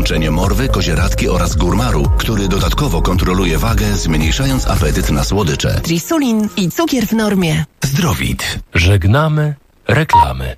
połączenie morwy, kozieradki oraz górmaru, który dodatkowo kontroluje wagę, zmniejszając apetyt na słodycze. Trisulin i cukier w normie. Zdrowit. Żegnamy reklamy.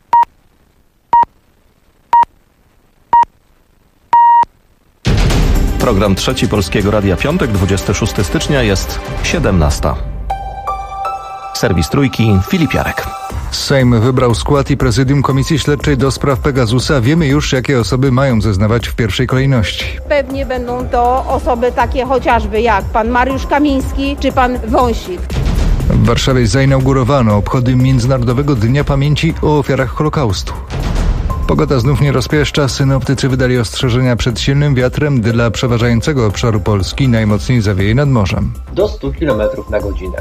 Program Trzeci Polskiego Radia, piątek, 26 stycznia, jest 17. Serwis Trójki, Filip Jarek. Sejm wybrał skład i prezydium Komisji Śledczej do spraw Pegasusa. Wiemy już, jakie osoby mają zeznawać w pierwszej kolejności. Pewnie będą to osoby takie chociażby jak pan Mariusz Kamiński czy pan Wąsik. W Warszawie zainaugurowano obchody Międzynarodowego Dnia Pamięci o ofiarach Holokaustu. Pogoda znów nie rozpieszcza. Synoptycy wydali ostrzeżenia przed silnym wiatrem dla przeważającego obszaru Polski. Najmocniej zawieje nad morzem. Do 100 km na godzinę.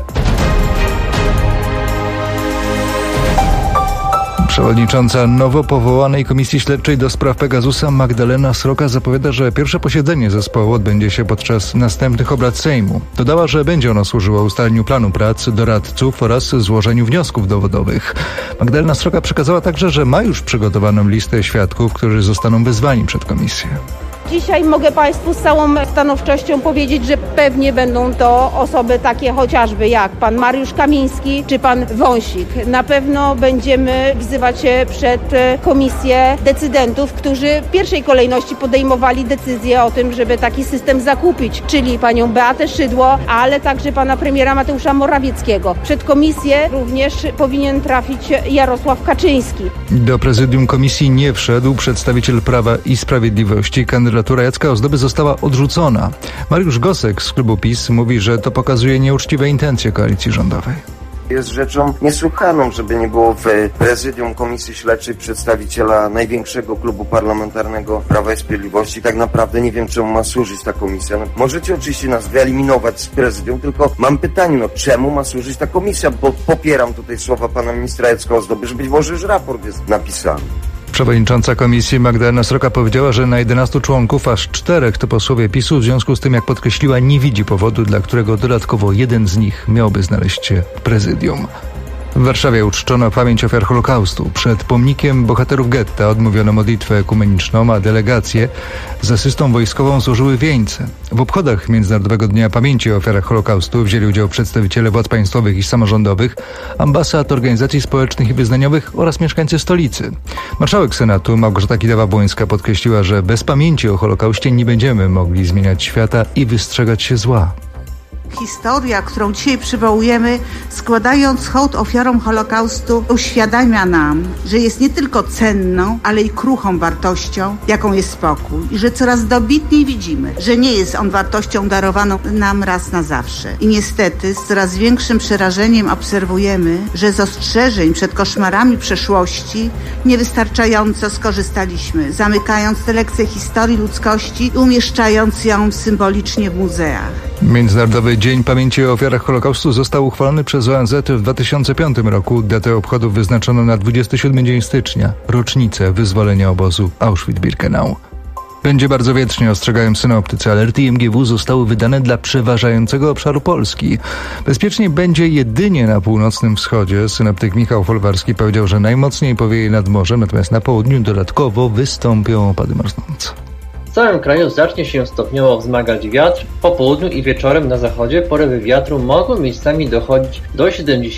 Przewodnicząca nowo powołanej Komisji Śledczej do spraw Pegasusa Magdalena Sroka zapowiada, że pierwsze posiedzenie zespołu odbędzie się podczas następnych obrad Sejmu. Dodała, że będzie ono służyło ustaleniu planu prac doradców oraz złożeniu wniosków dowodowych. Magdalena Sroka przekazała także, że ma już przygotowaną listę świadków, którzy zostaną wezwani przed komisję. Dzisiaj mogę Państwu z całą stanowczością powiedzieć, że pewnie będą to osoby takie chociażby jak pan Mariusz Kamiński czy pan Wąsik. Na pewno będziemy wzywać się przed komisję decydentów, którzy w pierwszej kolejności podejmowali decyzję o tym, żeby taki system zakupić, czyli panią Beatę Szydło, ale także pana premiera Mateusza Morawieckiego. Przed komisję również powinien trafić Jarosław Kaczyński. Do prezydium komisji nie wszedł przedstawiciel Prawa i Sprawiedliwości. Kandydatura Jacka Ozdoby została odrzucona. Mariusz Gosek z klubu PiS mówi, że to pokazuje nieuczciwe intencje koalicji rządowej. Jest rzeczą niesłychaną, żeby nie było w prezydium Komisji Śledczej przedstawiciela największego klubu parlamentarnego Prawa i Sprawiedliwości. Tak naprawdę nie wiem, czemu ma służyć ta komisja. Możecie oczywiście nas wyeliminować z prezydium, tylko mam pytanie, czemu ma służyć ta komisja? Bo popieram tutaj słowa pana ministra Jacka Ozdoby, że być może już raport jest napisany. Przewodnicząca komisji Magdalena Sroka powiedziała, że na 11 członków aż 4 to posłowie PiS-u, w związku z tym, jak podkreśliła, nie widzi powodu, dla którego dodatkowo jeden z nich miałby znaleźć się w prezydium. W Warszawie uczczono pamięć ofiar Holokaustu. Przed pomnikiem bohaterów getta odmówiono modlitwę ekumeniczną, a delegacje z asystą wojskową złożyły wieńce. W obchodach Międzynarodowego Dnia Pamięci o ofiarach Holokaustu wzięli udział przedstawiciele władz państwowych i samorządowych, ambasad, organizacji społecznych i wyznaniowych oraz mieszkańcy stolicy. Marszałek Senatu Małgorzata Kidawa-Błońska podkreśliła, że bez pamięci o Holokauście nie będziemy mogli zmieniać świata i wystrzegać się zła. Historia, którą dzisiaj przywołujemy, składając hołd ofiarom Holokaustu, uświadamia nam, że jest nie tylko cenną, ale i kruchą wartością, jaką jest spokój. I że coraz dobitniej widzimy, że nie jest on wartością darowaną nam raz na zawsze. I niestety z coraz większym przerażeniem obserwujemy, że z ostrzeżeń przed koszmarami przeszłości niewystarczająco skorzystaliśmy, zamykając tę lekcję historii ludzkości i umieszczając ją symbolicznie w muzeach. Międzynarodowy Dzień Pamięci o Ofiarach Holokaustu został uchwalony przez ONZ w 2005 roku. Datę obchodów wyznaczono na 27 dzień stycznia, rocznicę wyzwolenia obozu Auschwitz-Birkenau. Będzie bardzo wietrznie, ostrzegają synoptycy. Alerty IMGW zostały wydane dla przeważającego obszaru Polski. Bezpiecznie będzie jedynie na północnym wschodzie. Synoptyk Michał Folwarski powiedział, że najmocniej powieje nad morzem, natomiast na południu dodatkowo wystąpią opady marznące. W całym kraju zacznie się stopniowo wzmagać wiatr. Po południu i wieczorem na zachodzie porywy wiatru mogą miejscami dochodzić do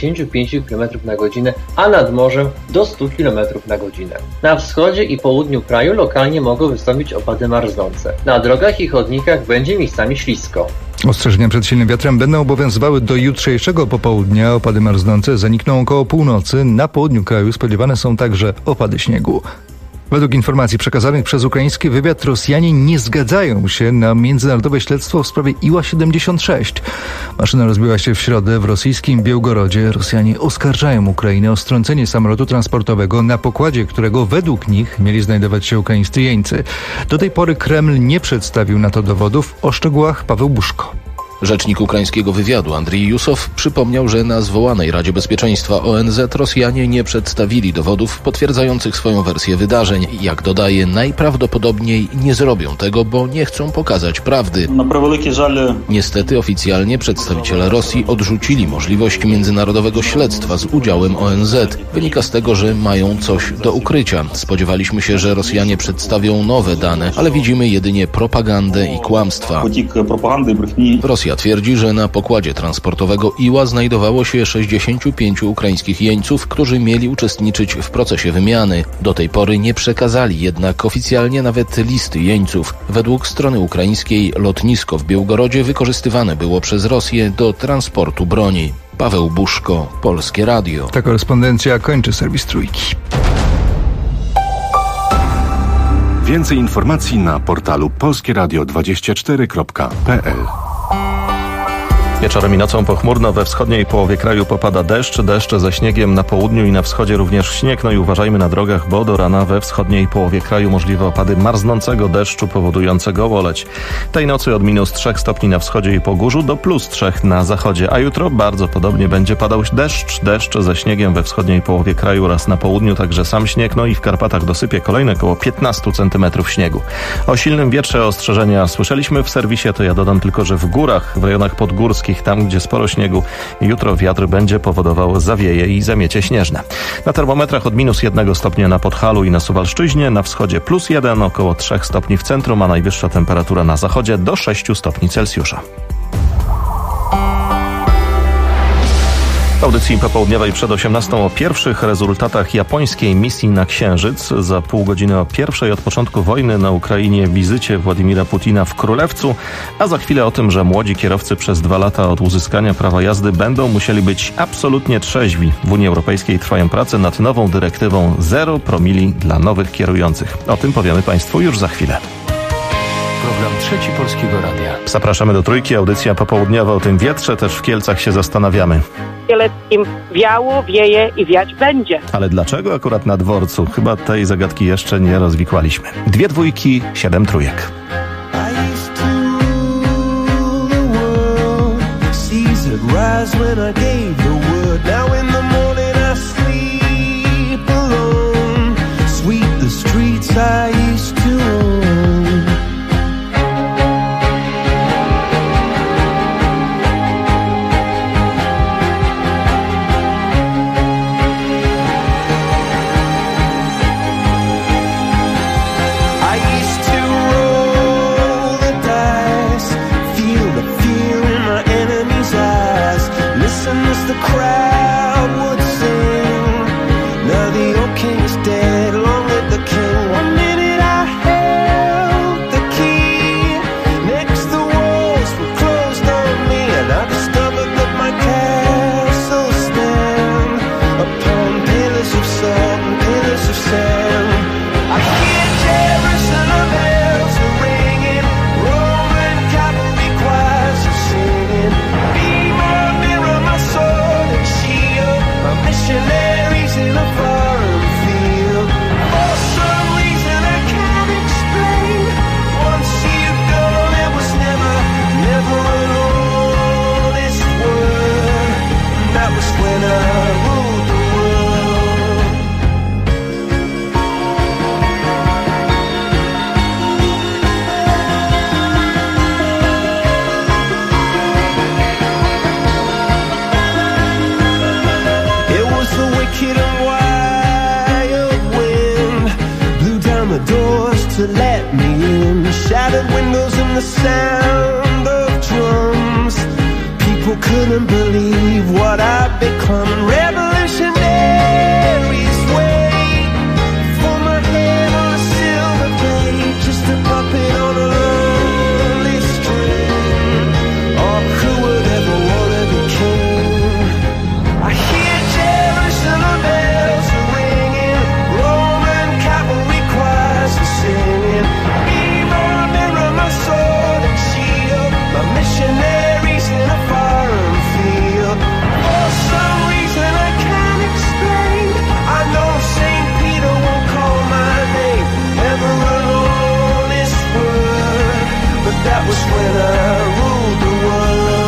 75 km na godzinę, a nad morzem do 100 km na godzinę. Na wschodzie i południu kraju lokalnie mogą wystąpić opady marznące. Na drogach i chodnikach będzie miejscami ślisko. Ostrzeżenia przed silnym wiatrem będą obowiązywały do jutrzejszego popołudnia. Opady marznące zanikną około północy. Na południu kraju spodziewane są także opady śniegu. Według informacji przekazanych przez ukraiński wywiad Rosjanie nie zgadzają się na międzynarodowe śledztwo w sprawie Iła-76. Maszyna rozbiła się w środę w rosyjskim Białgorodzie. Rosjanie oskarżają Ukrainę o strącenie samolotu transportowego, na pokładzie którego według nich mieli znajdować się ukraińscy jeńcy. Do tej pory Kreml nie przedstawił na to dowodów. O szczegółach Paweł Buszko. Rzecznik ukraińskiego wywiadu Andrii Jusow przypomniał, że na zwołanej Radzie Bezpieczeństwa ONZ Rosjanie nie przedstawili dowodów potwierdzających swoją wersję wydarzeń. Jak dodaje, najprawdopodobniej nie zrobią tego, bo nie chcą pokazać prawdy. Niestety oficjalnie przedstawiciele Rosji odrzucili możliwość międzynarodowego śledztwa z udziałem ONZ. Wynika z tego, że mają coś do ukrycia. Spodziewaliśmy się, że Rosjanie przedstawią nowe dane, ale widzimy jedynie propagandę i kłamstwa. Rosja twierdzi, że na pokładzie transportowego Iła znajdowało się 65 ukraińskich jeńców, którzy mieli uczestniczyć w procesie wymiany. Do tej pory nie przekazali jednak oficjalnie nawet listy jeńców. Według strony ukraińskiej lotnisko w Białgorodzie wykorzystywane było przez Rosję do transportu broni. Paweł Buszko, Polskie Radio. Ta korespondencja kończy serwis Trójki. Więcej informacji na portalu polskieradio24.pl. Wieczorem i nocą pochmurno, we wschodniej połowie kraju popada deszcz ze śniegiem, na południu i na wschodzie również śnieg. No i uważajmy na drogach, bo do rana we wschodniej połowie kraju możliwe opady marznącego deszczu powodującego łoleć. Tej nocy od -3 stopni na wschodzie i Pogórzu do +3 na zachodzie, a jutro bardzo podobnie będzie padał deszcz ze śniegiem we wschodniej połowie kraju oraz na południu, także sam śnieg, no i w Karpatach dosypie kolejne około 15 cm śniegu. O silnym wietrze ostrzeżenia słyszeliśmy w serwisie, to ja dodam tylko, że w górach, w rejonach podgórskich, tam gdzie sporo śniegu, jutro wiatr będzie powodował zawieje i zamiecie śnieżne. Na termometrach od -1 stopnia na Podhalu i na Suwalszczyźnie, na wschodzie +1, około 3 stopni w centrum, a najwyższa temperatura na zachodzie do 6 stopni Celsjusza. W audycji popołudniowej przed 18 o pierwszych rezultatach japońskiej misji na Księżyc, za pół godziny o pierwszej od początku wojny na Ukrainie wizycie Władimira Putina w Królewcu, a za chwilę o tym, że młodzi kierowcy przez 2 lata od uzyskania prawa jazdy będą musieli być absolutnie trzeźwi. W Unii Europejskiej trwają prace nad nową dyrektywą 0 promili dla nowych kierujących. O tym powiemy Państwu już za chwilę. Program Trzeci Polskiego Radia. Zapraszamy do Trójki, audycja popołudniowa. O tym wietrze też w Kielcach się zastanawiamy. Kieleckim wiało, wieje i wiać będzie. Ale dlaczego akurat na dworcu? Chyba tej zagadki jeszcze nie rozwikłaliśmy. 2 dwójki, 7 trójek. To let me in, shattered windows and the sound of drums. People couldn't believe what I'd become. Revolutionaries wait for my head on a silver plate, just a puppet on a lonely string. Oh, who would ever want to be king? I hear Jerusalem bells ringing, Roman cavalry choirs are singing. Mirror, mirror, my sword and shield, my missionaries in a foreign field. For some reason I can't explain, I know St. Peter won't call my name ever alone this word, but that was when I ruled the world.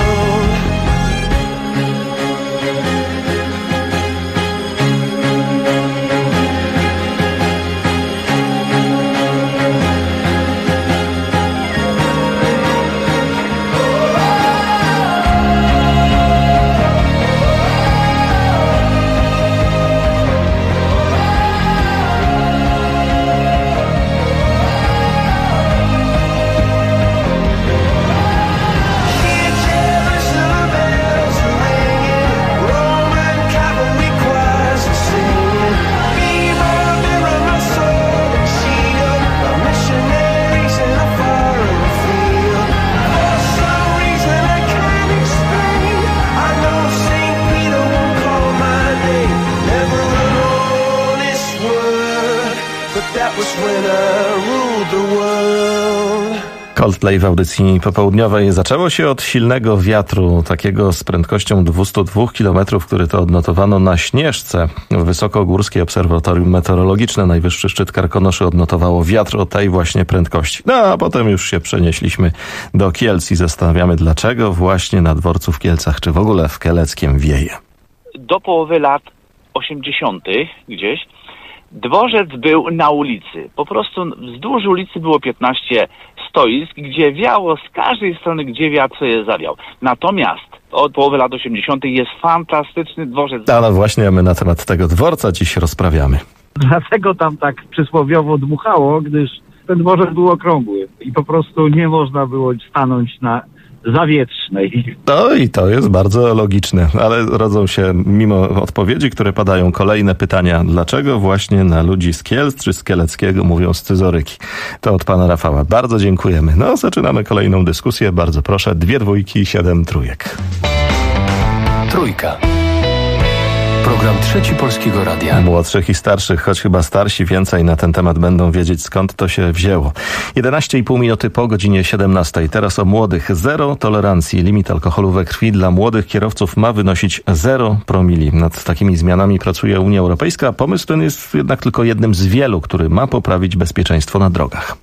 Coldplay w audycji popołudniowej. Zaczęło się od silnego wiatru, takiego z prędkością 202 km, który to odnotowano na Śnieżce. Wysokogórskie Obserwatorium Meteorologiczne, najwyższy szczyt Karkonoszy, odnotowało wiatr o tej właśnie prędkości. No a potem już się przenieśliśmy do Kielc i zastanawiamy, dlaczego właśnie na dworcu w Kielcach, czy w ogóle w Kieleckiem wieje. Do połowy lat 80. gdzieś dworzec był na ulicy. Po prostu wzdłuż ulicy było 15 stoisk, gdzie wiało z każdej strony, gdzie wiatr je zawiał. Natomiast od połowy lat 80. jest fantastyczny dworzec. No właśnie, my na temat tego dworca dziś rozprawiamy. Dlatego tam tak przysłowiowo dmuchało, gdyż ten dworzec był okrągły i po prostu nie można było stanąć na Zawietrznej. No i to jest bardzo logiczne, ale rodzą się mimo odpowiedzi, które padają, kolejne pytania. Dlaczego właśnie na ludzi z Kielc czy z Kieleckiego mówią scyzoryki? To od pana Rafała. Bardzo dziękujemy. No, zaczynamy kolejną dyskusję. Bardzo proszę. 2 dwójki, 7 trójek. Trójka. Program Trzeci Polskiego Radia. Młodszych i starszych, choć chyba starsi więcej na ten temat będą wiedzieć, skąd to się wzięło. 11,5 minuty po godzinie 17. Teraz o młodych. 0 tolerancji. Limit alkoholu we krwi dla młodych kierowców ma wynosić 0 promili. Nad takimi zmianami pracuje Unia Europejska. Pomysł ten jest jednak tylko jednym z wielu, który ma poprawić bezpieczeństwo na drogach.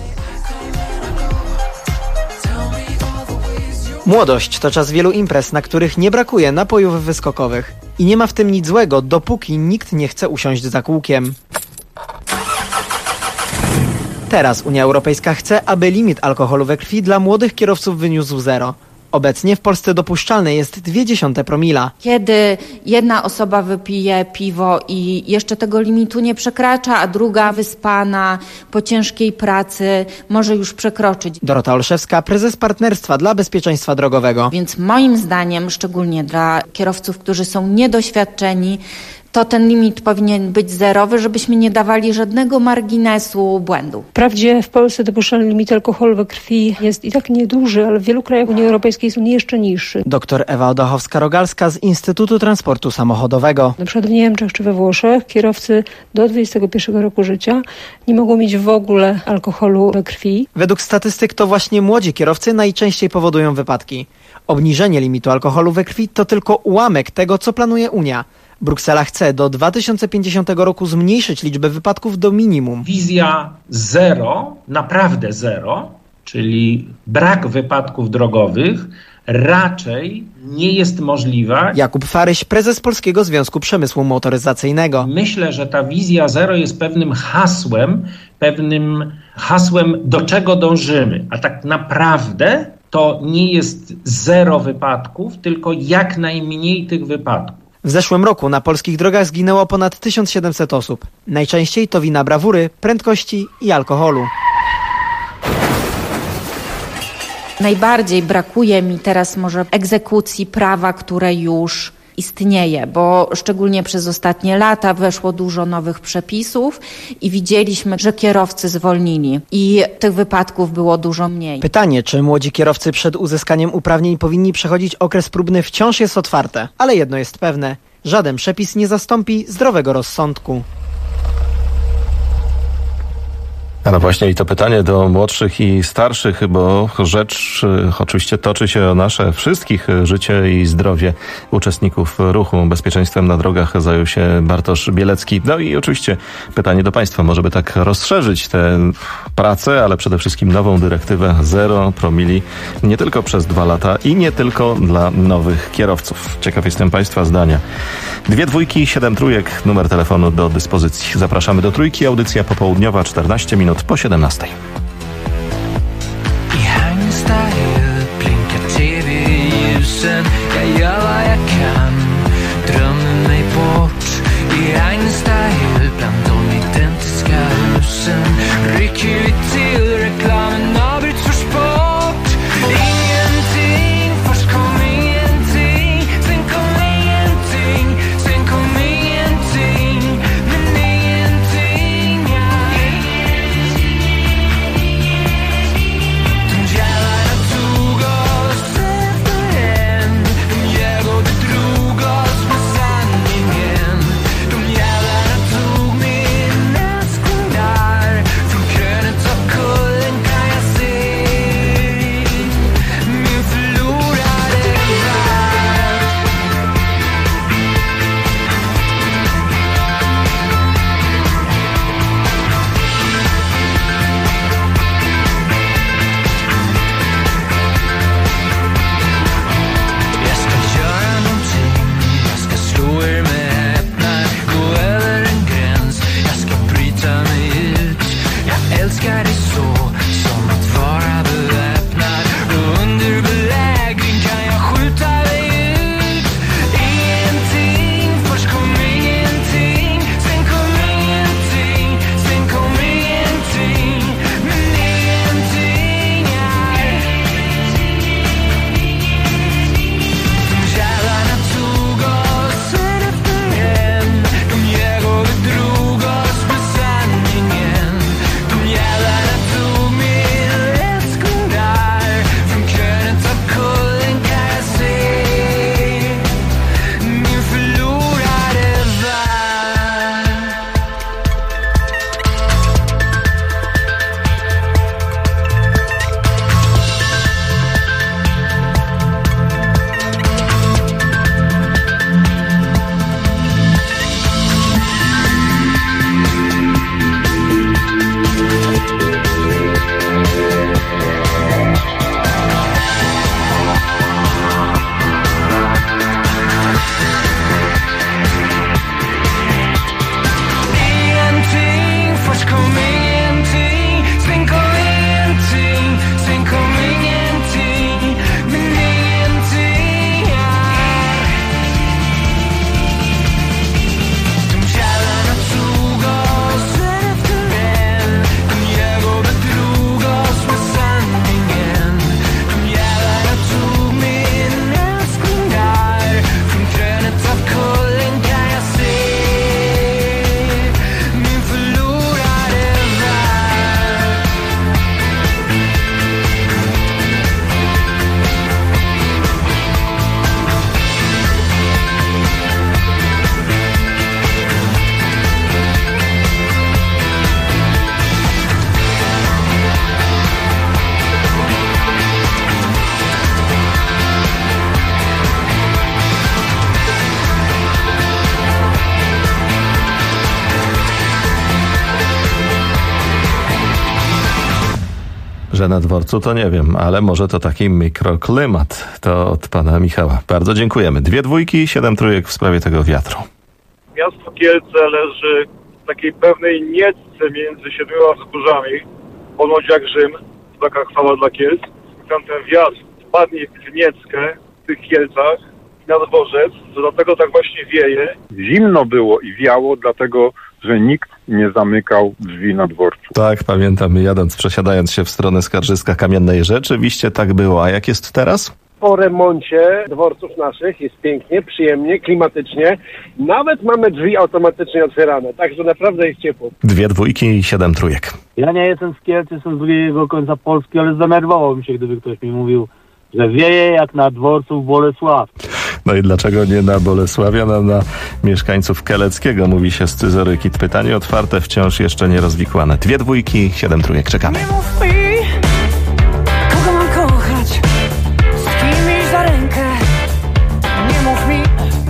Młodość to czas wielu imprez, na których nie brakuje napojów wyskokowych. I nie ma w tym nic złego, dopóki nikt nie chce usiąść za kółkiem. Teraz Unia Europejska chce, aby limit alkoholu we krwi dla młodych kierowców wyniósł 0. Obecnie w Polsce dopuszczalne jest 0,2 promila. Kiedy jedna osoba wypije piwo i jeszcze tego limitu nie przekracza, a druga wyspana po ciężkiej pracy może już przekroczyć. Dorota Olszewska, prezes Partnerstwa dla Bezpieczeństwa Drogowego. Więc moim zdaniem, szczególnie dla kierowców, którzy są niedoświadczeni, to ten limit powinien być 0, żebyśmy nie dawali żadnego marginesu błędu. Wprawdzie w Polsce dopuszczalny limit alkoholu we krwi jest i tak nieduży, ale w wielu krajach Unii Europejskiej jest on jeszcze niższy. Doktor Ewa Odochowska-Rogalska z Instytutu Transportu Samochodowego. Na przykład w Niemczech czy we Włoszech kierowcy do 21 roku życia nie mogą mieć w ogóle alkoholu we krwi. Według statystyk to właśnie młodzi kierowcy najczęściej powodują wypadki. Obniżenie limitu alkoholu we krwi to tylko ułamek tego, co planuje Unia. Bruksela chce do 2050 roku zmniejszyć liczbę wypadków do minimum. Wizja 0, naprawdę 0, czyli brak wypadków drogowych, raczej nie jest możliwa. Jakub Faryś, prezes Polskiego Związku Przemysłu Motoryzacyjnego. Myślę, że ta wizja 0 jest pewnym hasłem, do czego dążymy. A tak naprawdę to nie jest 0 wypadków, tylko jak najmniej tych wypadków. W zeszłym roku na polskich drogach zginęło ponad 1700 osób. Najczęściej to wina brawury, prędkości i alkoholu. Najbardziej brakuje mi teraz może egzekucji prawa, które już istnieje, bo szczególnie przez ostatnie lata weszło dużo nowych przepisów i widzieliśmy, że kierowcy zwolnili i tych wypadków było dużo mniej. Pytanie, czy młodzi kierowcy przed uzyskaniem uprawnień powinni przechodzić okres próbny, wciąż jest otwarte. Ale jedno jest pewne, żaden przepis nie zastąpi zdrowego rozsądku. A no właśnie i to pytanie do młodszych i starszych, bo rzecz oczywiście toczy się o nasze wszystkich życie i zdrowie uczestników ruchu. Bezpieczeństwem na drogach zajął się Bartosz Bielecki. No i oczywiście pytanie do państwa, może by tak rozszerzyć tę pracę, ale przede wszystkim nową dyrektywę 0 promili nie tylko przez 2 lata i nie tylko dla nowych kierowców. Ciekaw jestem państwa zdania. 2 dwójki, 7 trójek, numer telefonu do dyspozycji. Zapraszamy do Trójki, audycja popołudniowa, 14 minut po 17. Go Że na dworcu to nie wiem, ale może to taki mikroklimat. To od pana Michała. Bardzo dziękujemy. 2 dwójki, 7 trójek w sprawie tego wiatru. Miasto Kielce leży w takiej pewnej niecce między 7 wzgórzami, ponoć jak Rzym, taka chwała dla Kielc. Tam ten wiatr spadnie w nieckę w tych Kielcach na dworzec, to dlatego tak właśnie wieje. Zimno było i wiało, dlatego że nikt nie zamykał drzwi na dworcu. Tak, pamiętam, przesiadając się w stronę Skarżyska Kamiennej. Rzeczywiście tak było. A jak jest teraz? Po remoncie dworców naszych jest pięknie, przyjemnie, klimatycznie. Nawet mamy drzwi automatycznie otwierane, także naprawdę jest ciepło. 2 dwójki i 7 trójek. Ja nie jestem z Kielc, jestem z drugiego końca Polski, ale zdenerwował mi się, gdyby ktoś mi mówił, że wieje jak na dworcu w Bolesław. No i dlaczego nie na Bolesławia, na mieszkańców Kieleckiego, mówi się scyzoryki. Pytanie otwarte, wciąż jeszcze nie rozwikłane. 2 dwójki, 7 trójek. Czekamy. Nie mów mi, kogo mam kochać, z kim iść za rękę. Nie mów mi,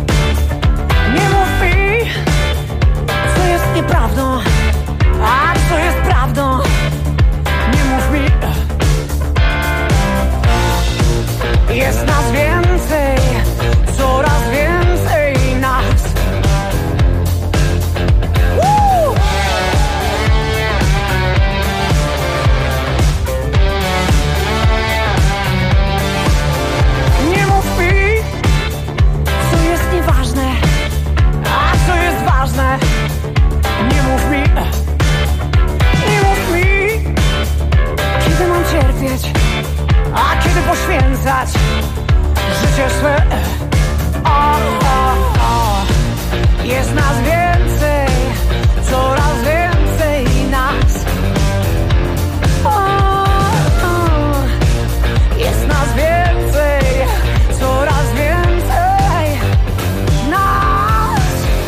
co jest nieprawdą, a co jest prawdą. Nie mów mi, jest nas więcej, coraz więcej nas. Nie mów mi, co jest nieważne, a co jest ważne. Nie mów mi, kiedy mam cierpieć, a kiedy poświęcać życie swe. Jest nas więcej, coraz więcej nas. Jest nas więcej, coraz więcej nas.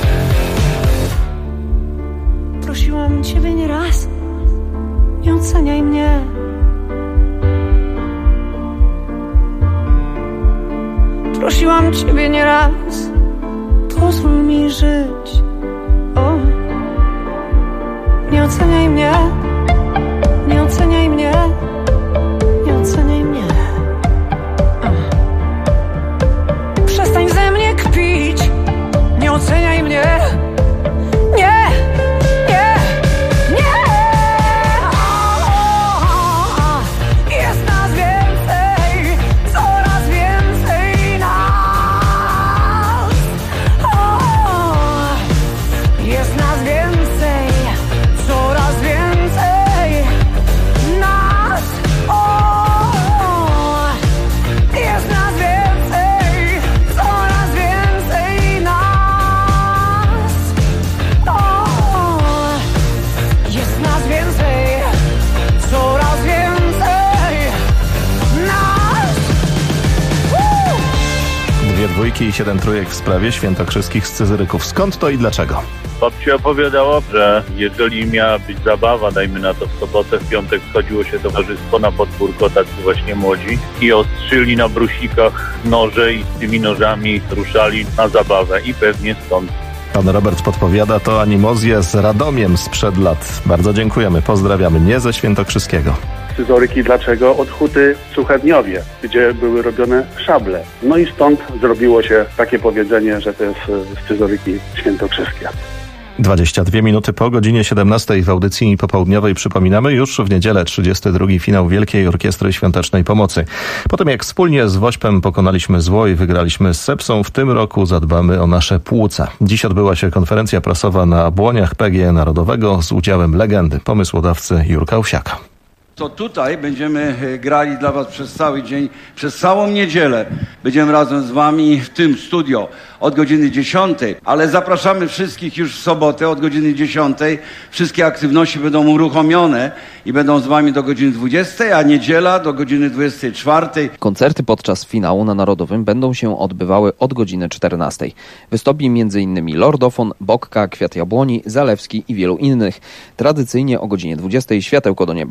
Prosiłam ciebie nieraz, nie oceniaj mnie. Prosiłam ciebie nieraz, pozwól mi żyć. Nie oceniaj mnie, nie oceniaj mnie, nie oceniaj mnie. Przestań ze mnie kpić, nie oceniaj mnie. Nie, nie, nie. Jest nas więcej, coraz więcej nas. Jest nas więcej, coraz więcej nas. Jest nas więcej, coraz więcej nas. Jest nas więcej, coraz więcej nas. 2 dwójki i 7 trójek w sprawie świętokrzyskich scyzoryków. Skąd to i dlaczego? Babcia opowiadała, że jeżeli miała być zabawa, dajmy na to w sobotę, w piątek schodziło się towarzystwo na podwórko, tacy właśnie młodzi, i ostrzyli na brusikach noże i z tymi nożami ruszali na zabawę i pewnie stąd. Pan Robert podpowiada, to animozja z Radomiem sprzed lat. Bardzo dziękujemy, pozdrawiamy, nie ze Świętokrzyskiego. Scyzoryki dlaczego? Od huty w Suchedniowie, gdzie były robione szable. No i stąd zrobiło się takie powiedzenie, że to jest scyzoryki świętokrzyskie. 22 minuty po godzinie 17 w audycji popołudniowej przypominamy już w niedzielę 32. finał Wielkiej Orkiestry Świątecznej Pomocy. Po tym jak wspólnie z Wośpem pokonaliśmy zło i wygraliśmy z Sepsą, w tym roku zadbamy o nasze płuca. Dziś odbyła się konferencja prasowa na Błoniach PGE Narodowego z udziałem legendy, pomysłodawcy Jurka Owsiaka. To tutaj będziemy grali dla was przez cały dzień, przez całą niedzielę. Będziemy razem z wami w tym studio od godziny 10, ale zapraszamy wszystkich już w sobotę od godziny 10. Wszystkie aktywności będą uruchomione i będą z wami do godziny 20, a niedziela do godziny 24. Koncerty podczas finału na Narodowym będą się odbywały od godziny 14. Wystąpi m.in. Lordofon, Bokka, Kwiat Jabłoni, Zalewski i wielu innych. Tradycyjnie o godzinie 20 światełko do nieba.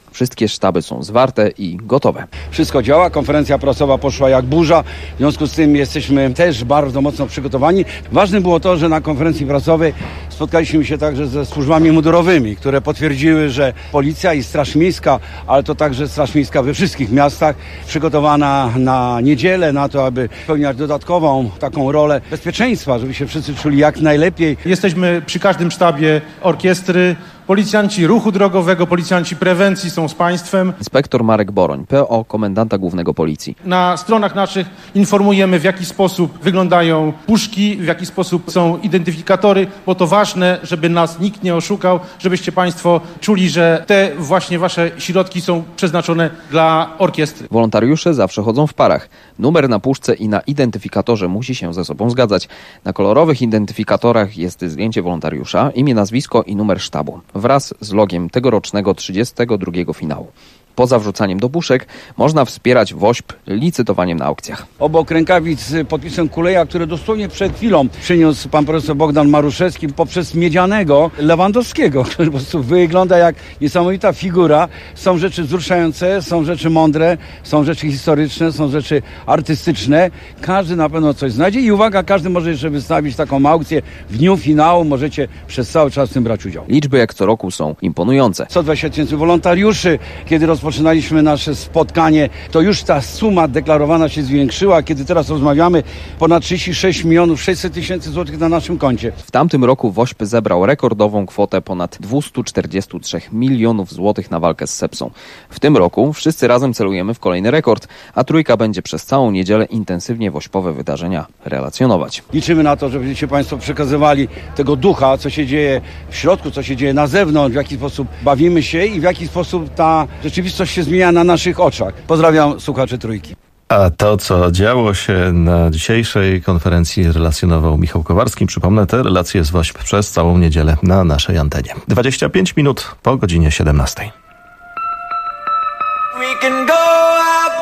Wszystkie sztaby są zwarte i gotowe. Wszystko działa, konferencja prasowa poszła jak burza, w związku z tym jesteśmy też bardzo mocno przygotowani. Ważne było to, że na konferencji prasowej spotkaliśmy się także ze służbami mundurowymi, które potwierdziły, że policja i Straż Miejska, ale to także Straż Miejska we wszystkich miastach, przygotowana na niedzielę na to, aby spełniać dodatkową taką rolę bezpieczeństwa, żeby się wszyscy czuli jak najlepiej. Jesteśmy przy każdym sztabie orkiestry. Policjanci ruchu drogowego, policjanci prewencji są z państwem. Inspektor Marek Boroń, PO komendanta głównego policji. Na stronach naszych informujemy, w jaki sposób wyglądają puszki, w jaki sposób są identyfikatory, bo to ważne, żeby nas nikt nie oszukał, żebyście państwo czuli, że te właśnie wasze środki są przeznaczone dla orkiestry. Wolontariusze zawsze chodzą w parach. Numer na puszce i na identyfikatorze musi się ze sobą zgadzać. Na kolorowych identyfikatorach jest zdjęcie wolontariusza, imię, nazwisko i numer sztabu, wraz z logiem tegorocznego 32. finału. Poza wrzucaniem do puszek można wspierać WOŚP licytowaniem na aukcjach. Obok rękawic z podpisem Kuleja, które dosłownie przed chwilą przyniósł pan profesor Bogdan Maruszewski poprzez miedzianego Lewandowskiego, który po prostu wygląda jak niesamowita figura. Są rzeczy wzruszające, są rzeczy mądre, są rzeczy historyczne, są rzeczy artystyczne. Każdy na pewno coś znajdzie i uwaga, każdy może jeszcze wystawić taką aukcję w dniu finału. Możecie przez cały czas w tym brać udział. Liczby jak co roku są imponujące. 120 000 wolontariuszy. Kiedy rozpoczynaliśmy nasze spotkanie, to już ta suma deklarowana się zwiększyła. Kiedy teraz rozmawiamy, ponad 36 600 000 złotych na naszym koncie. W tamtym roku WOŚP zebrał rekordową kwotę ponad 243 milionów złotych na walkę z sepsą. W tym roku wszyscy razem celujemy w kolejny rekord, a Trójka będzie przez całą niedzielę intensywnie wośpowe wydarzenia relacjonować. Liczymy na to, że będziecie państwo przekazywali tego ducha, co się dzieje w środku, co się dzieje na zewnątrz, w jaki sposób bawimy się i w jaki sposób ta rzeczywistość się zmienia na naszych oczach. Pozdrawiam słuchaczy Trójki. A to, co działo się na dzisiejszej konferencji, relacjonował Michał Kowarski. Przypomnę, te relacje z WOŚP przez całą niedzielę na naszej antenie. 25 minut po godzinie 17. We can go out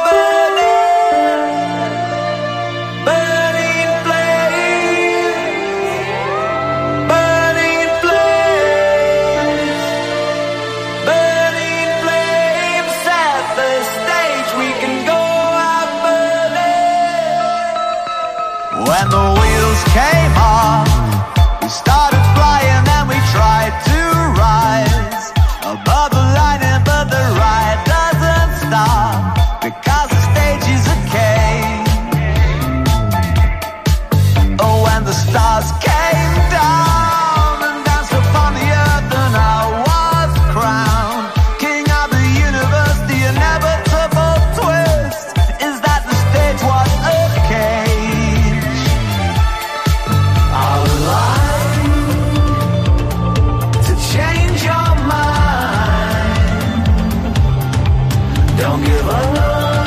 when the wheels came off, we started flying and we tried to rise above the line, but the ride doesn't stop because the stage is a cage. Oh, when the stars came down and danced upon the earth and I was crowned king of the universe, the inevitable twist is that the stage was a cage. Don't give up.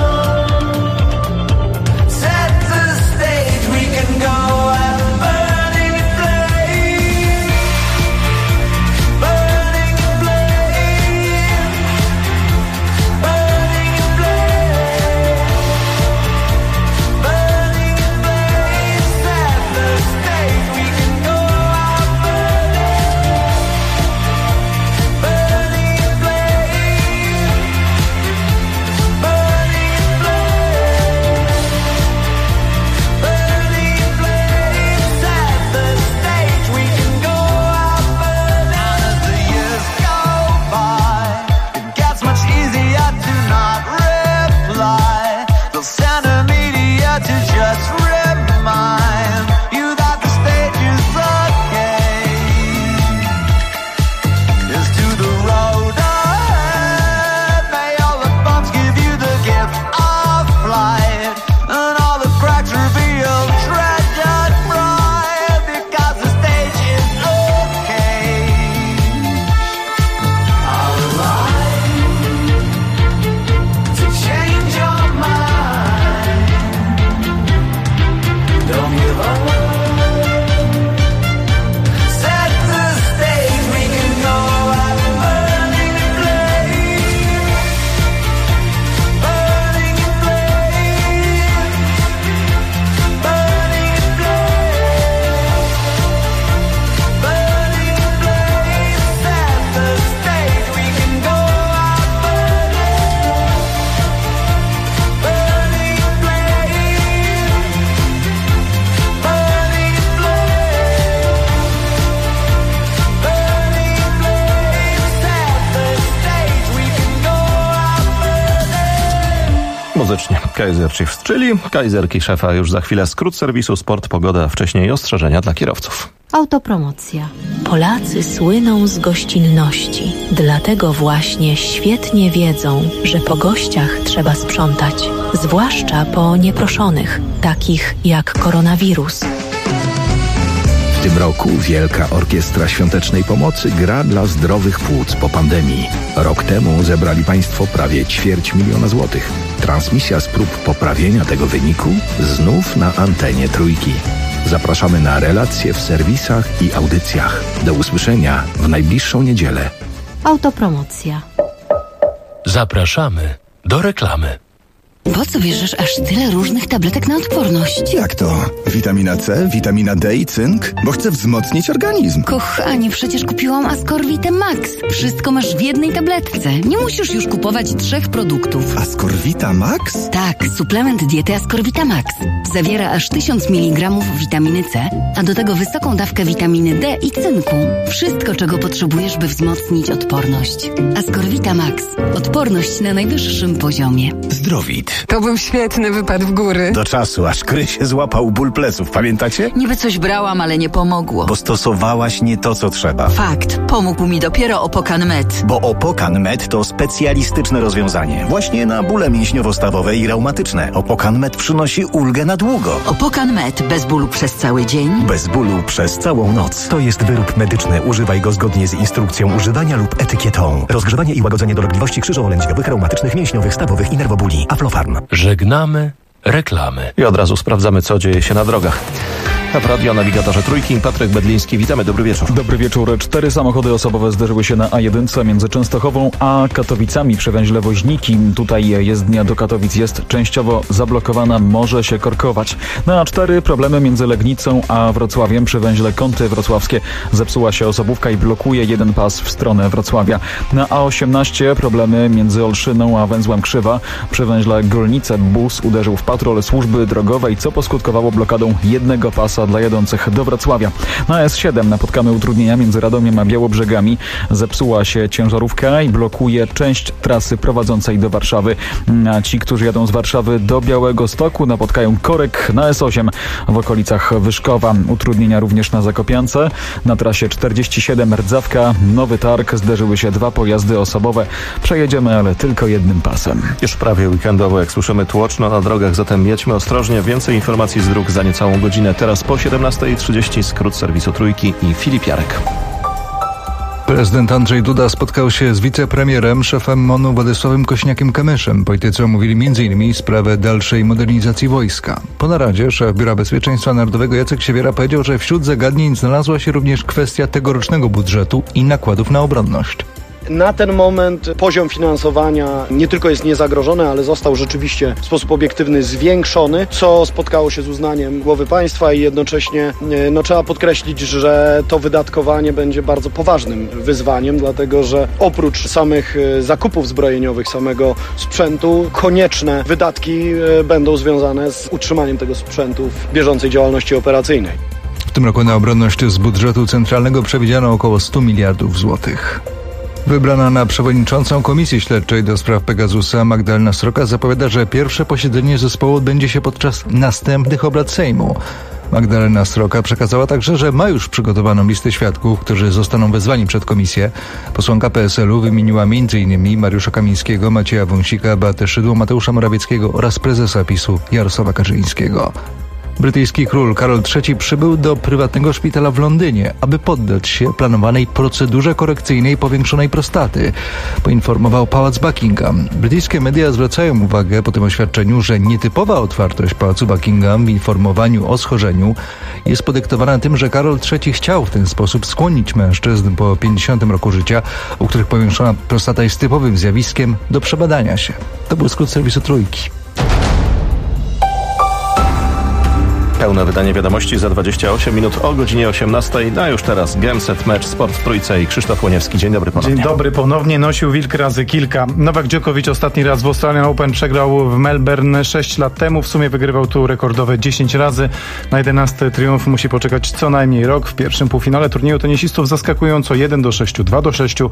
Set the stage, we can go out burning in flames. Burning in flames. Burning in flames. Burning in flames. Set the stage, we can go out burning. Burning in flames. Burning muzycznie. Kaiser Chiefs, czyli kajzerki szefa. Już za chwilę skrót serwisu Sport, pogoda, a wcześniej ostrzeżenia dla kierowców. Autopromocja. Polacy słyną z gościnności. Dlatego właśnie świetnie wiedzą, że po gościach trzeba sprzątać. Zwłaszcza po nieproszonych, takich jak koronawirus. W tym roku Wielka Orkiestra Świątecznej Pomocy gra dla zdrowych płuc po pandemii. Rok temu zebrali Państwo prawie 250 000 złotych. Transmisja z prób poprawienia tego wyniku znów na antenie Trójki. Zapraszamy na relacje w serwisach i audycjach. Do usłyszenia w najbliższą niedzielę. Autopromocja. Zapraszamy do reklamy. Po co bierzesz aż tyle różnych tabletek na odporność? Jak to? Witamina C, witamina D i cynk? Bo chcę wzmocnić organizm. Kochanie, przecież kupiłam Ascorvitę Max. Wszystko masz w jednej tabletce. Nie musisz już kupować 3 produktów. Ascorvita Max? Tak, suplement diety Ascorvita Max. Zawiera aż 1000 mg witaminy C, a do tego wysoką dawkę witaminy D i cynku. Wszystko, czego potrzebujesz, by wzmocnić odporność. Ascorvita Max. Odporność na najwyższym poziomie. Zdrowit. To był świetny wypad w góry. Do czasu, aż Krysie złapał ból pleców, pamiętacie? Niby coś brałam, ale nie pomogło. Bo stosowałaś nie to, co trzeba. Fakt. Pomógł mi dopiero Opokan Med. Bo Opokan Med to specjalistyczne rozwiązanie. Właśnie na bóle mięśniowo-stawowe i reumatyczne. Opokan Med przynosi ulgę na długo. Opokan Med. Bez bólu przez cały dzień. Bez bólu przez całą noc. To jest wyrób medyczny. Używaj go zgodnie z instrukcją używania lub etykietą. Rozgrzewanie i łagodzenie dolegliwości krzyżowo-lędźwiowych, reumatycznych, mięśniowych, stawowych i nerwobóli. Aflofarm. Żegnamy reklamy. I od razu sprawdzamy, co dzieje się na drogach. W Radio Nawigatorze Trójki Patryk Bedliński. Witamy, dobry wieczór. Dobry wieczór. 4 samochody osobowe zderzyły się na A1 między Częstochową a Katowicami przy węźle Woźniki. Tutaj jezdnia do Katowic jest częściowo zablokowana, może się korkować. Na A4 problemy między Legnicą a Wrocławiem przy węźle Kąty Wrocławskie. Zepsuła się osobówka i blokuje jeden pas w stronę Wrocławia. Na A18 problemy między Olszyną a węzłem Krzywa. Przy węźle Golnice bus uderzył w patrol służby drogowej, co poskutkowało blokadą jednego pasa dla jadących do Wrocławia. Na S7 napotkamy utrudnienia między Radomiem a Białobrzegami. Zepsuła się ciężarówka i blokuje część trasy prowadzącej do Warszawy. A ci, którzy jadą z Warszawy do Białegostoku, napotkają korek na S8 w okolicach Wyszkowa. Utrudnienia również na Zakopiance. Na trasie 47 Rdzawka, Nowy Targ zderzyły się 2 pojazdy osobowe. Przejedziemy, ale tylko jednym pasem. Już prawie weekendowo, jak słyszymy, tłoczno na drogach, zatem jedźmy ostrożnie. Więcej informacji z dróg za niecałą godzinę. Teraz po 17:30 skrót serwisu Trójki i Filip Jarek. Prezydent Andrzej Duda spotkał się z wicepremierem, szefem MON-u Władysławem Kośniakiem-Kamyszem. Politycy omówili m.in. sprawę dalszej modernizacji wojska. Po naradzie szef Biura Bezpieczeństwa Narodowego Jacek Siewiera powiedział, że wśród zagadnień znalazła się również kwestia tegorocznego budżetu i nakładów na obronność. Na ten moment poziom finansowania nie tylko jest niezagrożony, ale został rzeczywiście w sposób obiektywny zwiększony, co spotkało się z uznaniem głowy państwa i jednocześnie trzeba podkreślić, że to wydatkowanie będzie bardzo poważnym wyzwaniem, dlatego że oprócz samych zakupów zbrojeniowych, samego sprzętu, konieczne wydatki będą związane z utrzymaniem tego sprzętu w bieżącej działalności operacyjnej. W tym roku na obronność z budżetu centralnego przewidziano około 100 miliardów złotych. Wybrana na przewodniczącą Komisji Śledczej do spraw Pegasusa Magdalena Sroka zapowiada, że pierwsze posiedzenie zespołu odbędzie się podczas następnych obrad Sejmu. Magdalena Sroka przekazała także, że ma już przygotowaną listę świadków, którzy zostaną wezwani przed komisję. Posłanka PSL-u wymieniła m.in. Mariusza Kamińskiego, Macieja Wąsika, Beatę Szydło, Mateusza Morawieckiego oraz prezesa PiS-u Jarosława Kaczyńskiego. Brytyjski król Karol III przybył do prywatnego szpitala w Londynie, aby poddać się planowanej procedurze korekcyjnej powiększonej prostaty, poinformował Pałac Buckingham. Brytyjskie media zwracają uwagę po tym oświadczeniu, że nietypowa otwartość Pałacu Buckingham w informowaniu o schorzeniu jest podyktowana tym, że Karol III chciał w ten sposób skłonić mężczyzn po 50 roku życia, u których powiększona prostata jest typowym zjawiskiem, do przebadania się. To był skrót serwisu Trójki. Pełne wydanie wiadomości za 28 minut o godzinie 18. A już teraz Genset, mecz, sport w Trójce i Krzysztof Łoniewski. Dzień dobry ponownie. Dzień dobry ponownie. Nosił wilk razy kilka. Nowak Djokovic ostatni raz w Australian Open przegrał w Melbourne 6 lat temu. W sumie wygrywał tu rekordowe 10 razy. Na 11 triumf musi poczekać co najmniej rok. W pierwszym półfinale turnieju tenisistów zaskakująco 1-6, 2-6,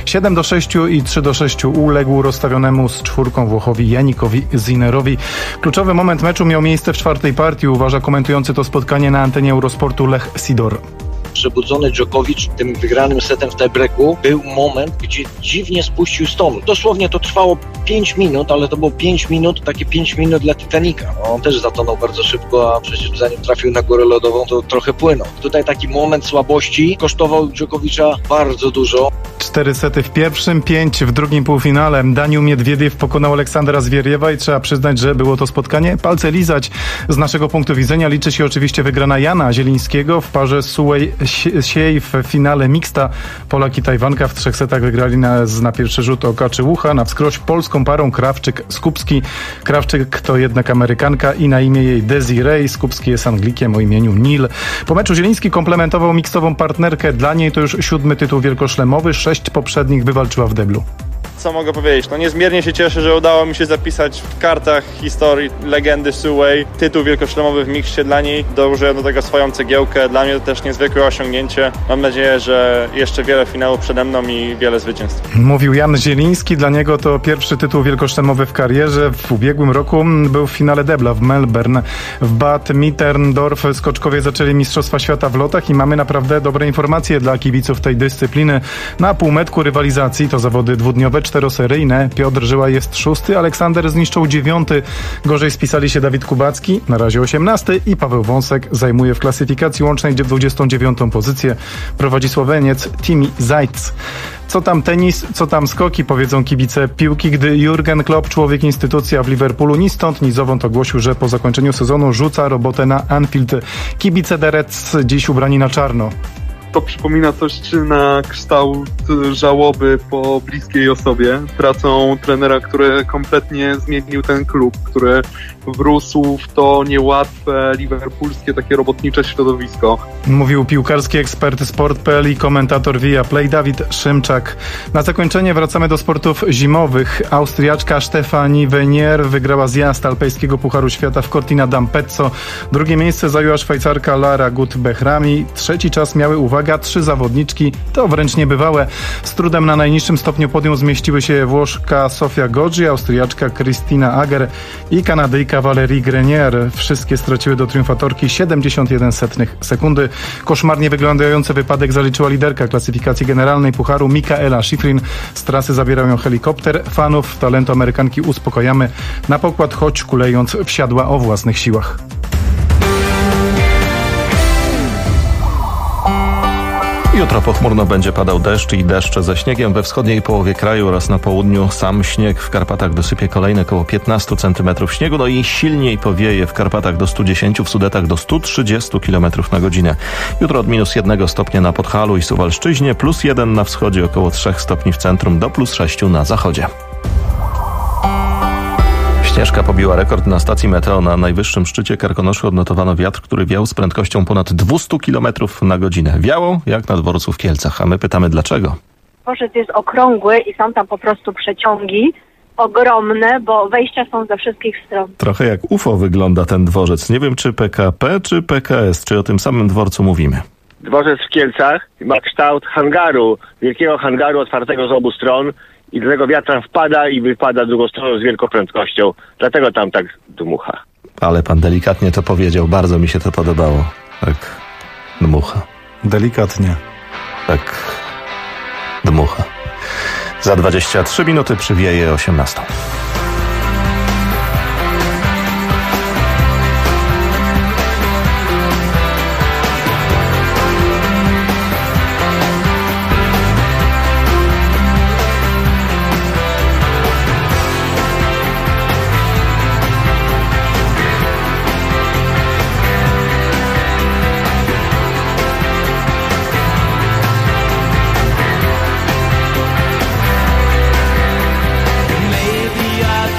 7-6 i 3-6 uległ rozstawionemu z czwórką Włochowi Janikowi Sinnerowi. Kluczowy moment meczu miał miejsce w czwartej partii, uważa komentujący to spotkanie na antenie Eurosportu Lech Sidor. Przebudzony Djokovic tym wygranym setem w tiebreaku był moment, gdzie dziwnie spuścił z tonu. Dosłownie to trwało 5 minut, ale to było 5 minut, takie 5 minut dla Titanica. No, on też zatonął bardzo szybko, a przecież zanim trafił na górę lodową, to trochę płynął. Tutaj taki moment słabości kosztował Djokovicza bardzo dużo. 4 sety w pierwszym, 5 w drugim półfinale. Daniil Miedwiediew pokonał Aleksandra Zwieriewa i trzeba przyznać, że było to spotkanie palce lizać. Z naszego punktu widzenia liczy się oczywiście wygrana Jana Zielińskiego w parze Suej w finale mixta. Polak i Tajwanka w 3 setach wygrali na pierwszy rzut oka czy ucha. Na wskroś polską parą Krawczyk-Skupski. Krawczyk to jednak Amerykanka i na imię jej Desiree. Skupski jest Anglikiem o imieniu Neil. Po meczu Zieliński komplementował miksową partnerkę. Dla niej to już 7. tytuł wielkoszlemowy. 6 poprzednich wywalczyła w deblu. Co mogę powiedzieć? No niezmiernie się cieszę, że udało mi się zapisać w kartach historii legendy Suej tytuł wielkoszlemowy w mikście dla niej. Dołożyłem do tego swoją cegiełkę. Dla mnie to też niezwykłe osiągnięcie. Mam nadzieję, że jeszcze wiele finałów przede mną i wiele zwycięstw. Mówił Jan Zieliński. Dla niego to pierwszy tytuł wielkoszlemowy w karierze. W ubiegłym roku był w finale debla w Melbourne. W Bad Mitterndorf skoczkowie zaczęli Mistrzostwa Świata w lotach i mamy naprawdę dobre informacje dla kibiców tej dyscypliny. Na półmetku rywalizacji to zawody dwudniowe, 4-seryjne. Piotr Żyła jest 6, Aleksander zniszczył 9. Gorzej spisali się Dawid Kubacki, na razie 18 i Paweł Wąsek zajmuje w klasyfikacji łącznej 29. pozycję. Prowadzi Słoweniec Timi Zajc. Co tam tenis, co tam skoki, powiedzą kibice piłki, gdy Jurgen Klopp, człowiek instytucja w Liverpoolu, ni stąd, ni zowąd ogłosił, że po zakończeniu sezonu rzuca robotę na Anfield. Kibice The Reds dziś ubrani na czarno. To przypomina coś na kształt żałoby po bliskiej osobie. Tracą trenera, który kompletnie zmienił ten klub, który wrósł w to niełatwe, liverpoolskie, takie robotnicze środowisko. Mówił piłkarski ekspert Sport.pl i komentator Viaplay Dawid Szymczak. Na zakończenie wracamy do sportów zimowych. Austriaczka Stefanie Wenier wygrała zjazd alpejskiego Pucharu Świata w Cortina d'Ampezzo. Drugie miejsce zajęła Szwajcarka Lara Gut-Behrami. Trzeci czas miały, uwaga, 3 zawodniczki. To wręcz niebywałe. Z trudem na najniższym stopniu podium zmieściły się Włoszka Sofia Goggi, Austriaczka Christina Ager i Kanadyjka Valerie Grenier. Wszystkie straciły do triumfatorki 71 sekundy. Koszmarnie wyglądający wypadek zaliczyła liderka klasyfikacji generalnej Pucharu Mikaela Schifrin. Z trasy zabierał ją helikopter. Fanów talentu Amerykanki uspokajamy. Na pokład, choć kulejąc, wsiadła o własnych siłach. Jutro pochmurno będzie padał deszcz i deszcze ze śniegiem we wschodniej połowie kraju oraz na południu. Sam śnieg w Karpatach dosypie kolejne około 15 cm śniegu, no i silniej powieje w Karpatach do 110, w Sudetach do 130 km na godzinę. Jutro od -1 stopnia na Podhalu i Suwalszczyźnie, +1 na wschodzie, około 3 stopni w centrum, do +6 na zachodzie. Śnieżka pobiła rekord na stacji meteo. Na najwyższym szczycie Karkonoszy odnotowano wiatr, który wiał z prędkością ponad 200 km na godzinę. Wiało jak na dworcu w Kielcach, a my pytamy dlaczego. Dworzec jest okrągły i są tam po prostu przeciągi ogromne, bo wejścia są ze wszystkich stron. Trochę jak UFO wygląda ten dworzec. Nie wiem, czy PKP, czy PKS, czy o tym samym dworcu mówimy. Dworzec w Kielcach ma kształt hangaru, wielkiego hangaru otwartego z obu stron. I do tego wiatra wpada i wypada drugą stroną z wielką prędkością. Dlatego tam tak dmucha. Ale pan delikatnie to powiedział. Bardzo mi się to podobało. Tak dmucha. Delikatnie. Tak dmucha. Za 23 minuty przywieje 18. Maybe I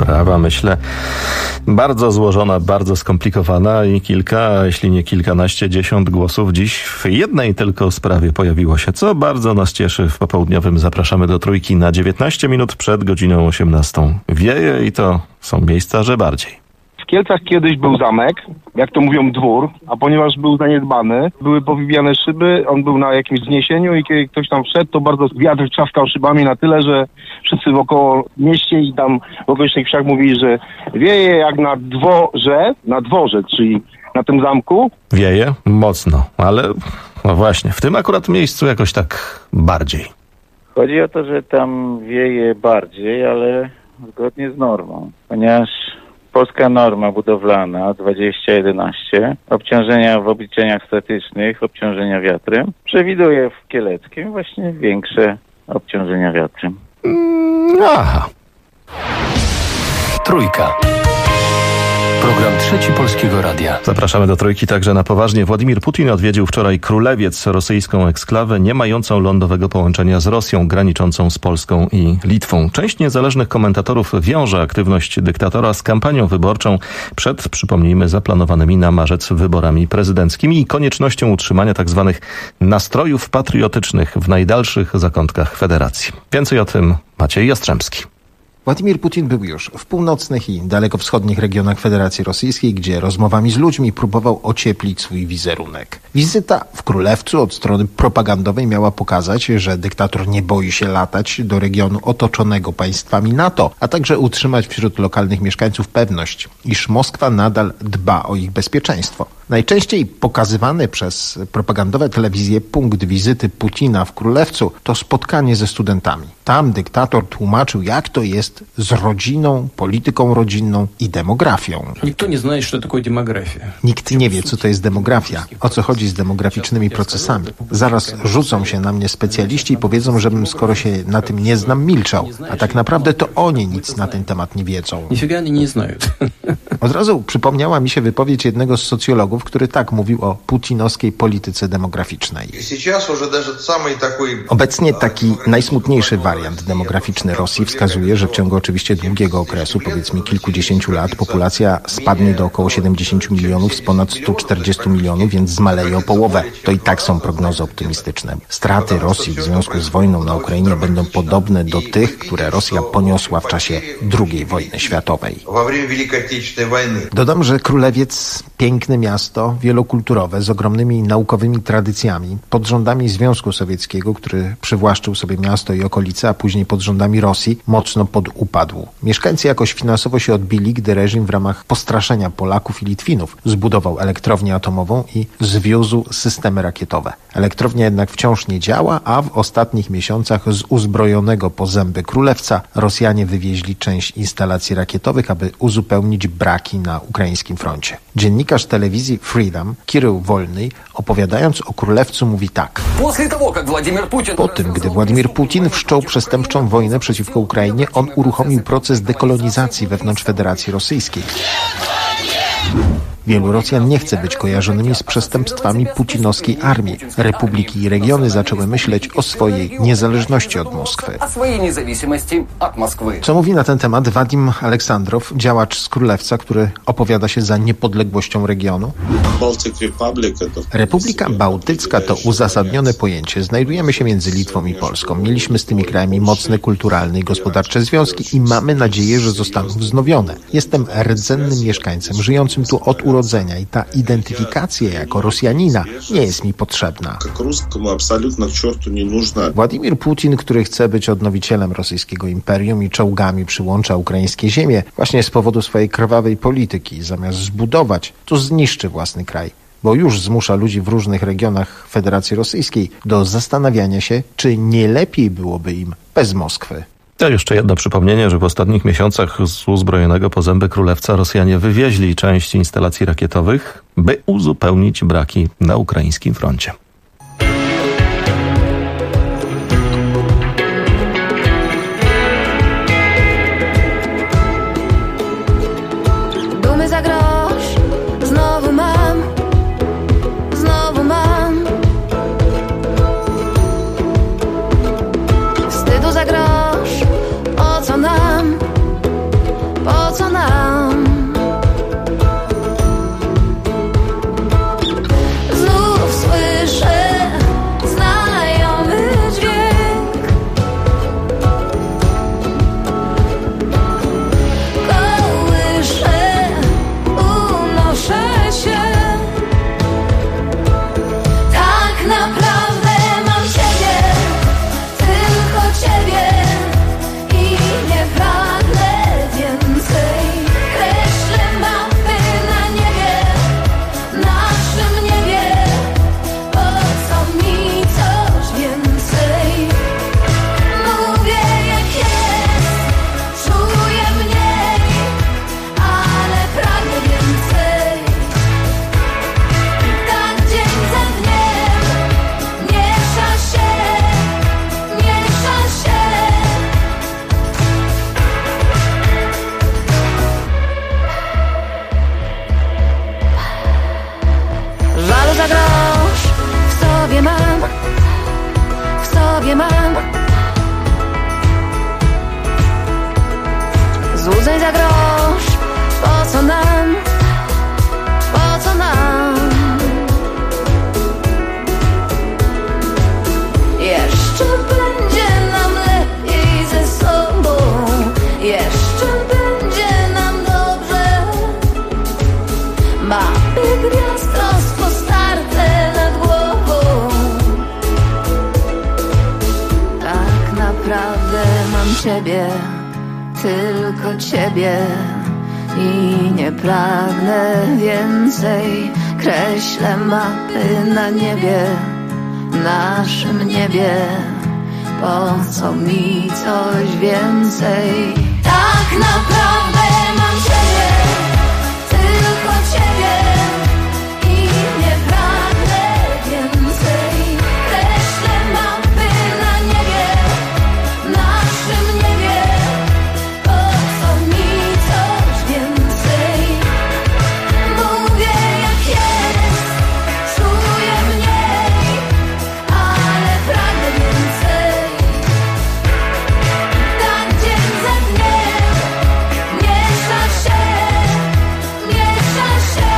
sprawa, myślę, bardzo złożona, bardzo skomplikowana i kilka, jeśli nie kilkanaście, dziesiąt głosów dziś w jednej tylko sprawie pojawiło się, co bardzo nas cieszy. W popołudniowym zapraszamy do Trójki na 19 minut przed godziną 18. Wieje i to są miejsca, że bardziej. W Kielcach kiedyś był zamek, jak to mówią dwór, a ponieważ był zaniedbany, były powybijane szyby, on był na jakimś wzniesieniu i kiedy ktoś tam wszedł, to bardzo wiatr trzaskał szybami na tyle, że wszyscy wokoło mieście i tam w okolicznych wsiach mówili, że wieje jak na dworze, czyli na tym zamku. Wieje mocno, ale no właśnie, w tym akurat miejscu jakoś tak bardziej. Chodzi o to, że tam wieje bardziej, ale zgodnie z normą, ponieważ polska norma budowlana 2011, obciążenia w obliczeniach statycznych, obciążenia wiatrem, przewiduje w Kieleckim właśnie większe obciążenia wiatrem. Aha. Trójka. Program Trzeci Polskiego Radia. Zapraszamy do Trójki także na poważnie. Władimir Putin odwiedził wczoraj Królewiec, rosyjską eksklawę nie mającą lądowego połączenia z Rosją, graniczącą z Polską i Litwą. Część niezależnych komentatorów wiąże aktywność dyktatora z kampanią wyborczą przed, przypomnijmy, zaplanowanymi na marzec wyborami prezydenckimi i koniecznością utrzymania tzw. nastrojów patriotycznych w najdalszych zakątkach federacji. Więcej o tym Maciej Jastrzębski. Władimir Putin był już w północnych i dalekowschodnich regionach Federacji Rosyjskiej, gdzie rozmowami z ludźmi próbował ocieplić swój wizerunek. Wizyta w Królewcu od strony propagandowej miała pokazać, że dyktator nie boi się latać do regionu otoczonego państwami NATO, a także utrzymać wśród lokalnych mieszkańców pewność, iż Moskwa nadal dba o ich bezpieczeństwo. Najczęściej pokazywany przez propagandowe telewizje punkt wizyty Putina w Królewcu to spotkanie ze studentami. Tam dyktator tłumaczył, jak to jest z rodziną, polityką rodzinną i demografią. Nikt nie wie, co to jest demografia, o co chodzi z demograficznymi procesami. Zaraz rzucą się na mnie specjaliści i powiedzą, żebym, skoro się na tym nie znam, milczał. A tak naprawdę to oni nic na ten temat nie wiedzą. Od razu przypomniała mi się wypowiedź jednego z socjologów, który tak mówił o putinowskiej polityce demograficznej. Obecnie taki najsmutniejszy wariant demograficzny Rosji wskazuje, że w ciągu oczywiście długiego okresu, powiedzmy kilkudziesięciu lat, populacja spadnie do około 70 milionów z ponad 140 milionów, więc zmaleje o połowę. To i tak są prognozy optymistyczne. Straty Rosji w związku z wojną na Ukrainie będą podobne do tych, które Rosja poniosła w czasie II wojny światowej. Dodam, że Królewiec, piękne miasto, wielokulturowe, z ogromnymi naukowymi tradycjami, pod rządami Związku Sowieckiego, który przywłaszczył sobie miasto i okolice, a później pod rządami Rosji, mocno podupadł. Mieszkańcy jakoś finansowo się odbili, gdy reżim w ramach postraszenia Polaków i Litwinów zbudował elektrownię atomową i zwiózł systemy rakietowe. Elektrownia jednak wciąż nie działa, a w ostatnich miesiącach z uzbrojonego po zęby Królewca Rosjanie wywieźli część instalacji rakietowych, aby uzupełnić braki na ukraińskim froncie. Dziennikarz telewizji Freedom, Kirył Wolny, opowiadając o Królewcu, mówi tak. Po tym, gdy Władimir Putin wszczął przestępczą wojnę przeciwko Ukrainie, on uruchomił proces dekolonizacji wewnątrz Federacji Rosyjskiej. Wielu Rosjan nie chce być kojarzonymi z przestępstwami putinowskiej armii. Republiki i regiony zaczęły myśleć o swojej niezależności od Moskwy. Co mówi na ten temat Wadim Aleksandrow, działacz z Królewca, który opowiada się za niepodległością regionu? Republika Bałtycka to uzasadnione pojęcie. Znajdujemy się między Litwą i Polską. Mieliśmy z tymi krajami mocne kulturalne i gospodarcze związki i mamy nadzieję, że zostaną wznowione. Jestem rdzennym mieszkańcem, żyjącym tu od urodzenia i ta identyfikacja jako Rosjanina nie jest mi potrzebna. Władimir Putin, który chce być odnowicielem rosyjskiego imperium i czołgami przyłącza ukraińskie ziemie, właśnie z powodu swojej krwawej polityki, zamiast zbudować, to zniszczy własny kraj, bo już zmusza ludzi w różnych regionach Federacji Rosyjskiej do zastanawiania się, czy nie lepiej byłoby im bez Moskwy. To jeszcze jedno przypomnienie, że w ostatnich miesiącach z uzbrojonego po zęby Królewca Rosjanie wywieźli część instalacji rakietowych, by uzupełnić braki na ukraińskim froncie. Dumy za grosz, znowu mam. Wstydu za grosz, po co nam? Po złudzeń za grosz. Po co nam? Po co nam? Jeszcze będzie nam lepiej ze sobą. Jeszcze będzie nam dobrze. Mapy gwiazd rozpostarte nad głową. Tak naprawdę mam Ciebie, tylko Ciebie. I nie pragnę więcej. Kreślę mapy na niebie, naszym niebie. Po co mi coś więcej? Tak naprawdę mam Ciebie, tylko Ciebie. I nie pragnę więcej. Kreślę mapy na niebie, naszym niebie. Po co mi coś więcej? Mówię jak jest, czuję mniej, ale pragnę więcej. Tak dzień za dniem miesza się, miesza się.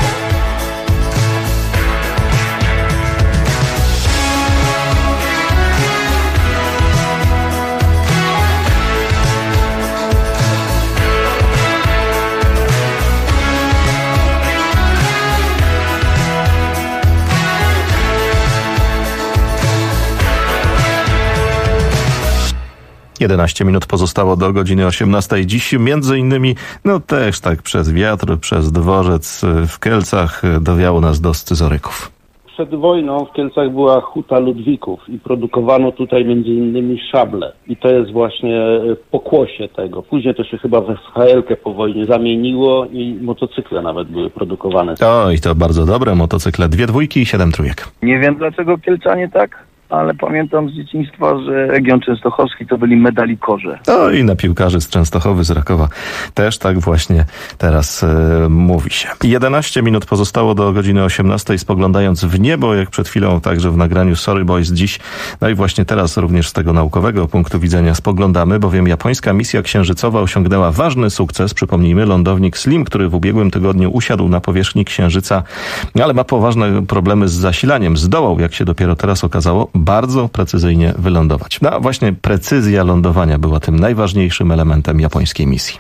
11 minut pozostało do godziny 18. Dziś między innymi, też tak przez wiatr, przez dworzec w Kielcach dowiało nas do scyzoryków. Przed wojną w Kielcach była huta Ludwików i produkowano tutaj między innymi szable. I to jest właśnie pokłosie tego. Później to się chyba w SHL-kę po wojnie zamieniło i motocykle nawet były produkowane. I to bardzo dobre motocykle. 2 dwójki i 7 trójek. Nie wiem dlaczego Kielczanie tak, ale pamiętam z dzieciństwa, że Region Częstochowski to byli medalikorze. I na piłkarzy z Częstochowy, z Rakowa też tak właśnie teraz mówi się. 11 minut pozostało do godziny 18. Spoglądając w niebo, jak przed chwilą także w nagraniu Sorry Boys dziś. I właśnie teraz również z tego naukowego punktu widzenia spoglądamy, bowiem japońska misja księżycowa osiągnęła ważny sukces. Przypomnijmy, lądownik SLIM, który w ubiegłym tygodniu usiadł na powierzchni Księżyca, ale ma poważne problemy z zasilaniem. Zdołał, jak się dopiero teraz okazało, bardzo precyzyjnie wylądować. Właśnie precyzja lądowania była tym najważniejszym elementem japońskiej misji.